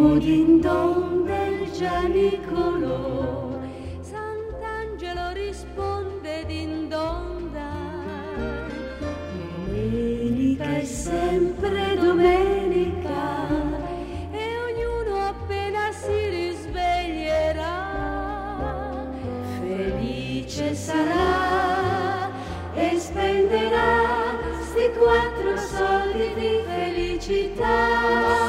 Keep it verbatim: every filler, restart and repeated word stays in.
primo din don del Gianicolo. Sant'Angelo risponde din don dai. Domenica è sempre domenica e ognuno appena si risveglierà felice sarà e spenderà sti quattro soldi di felicità.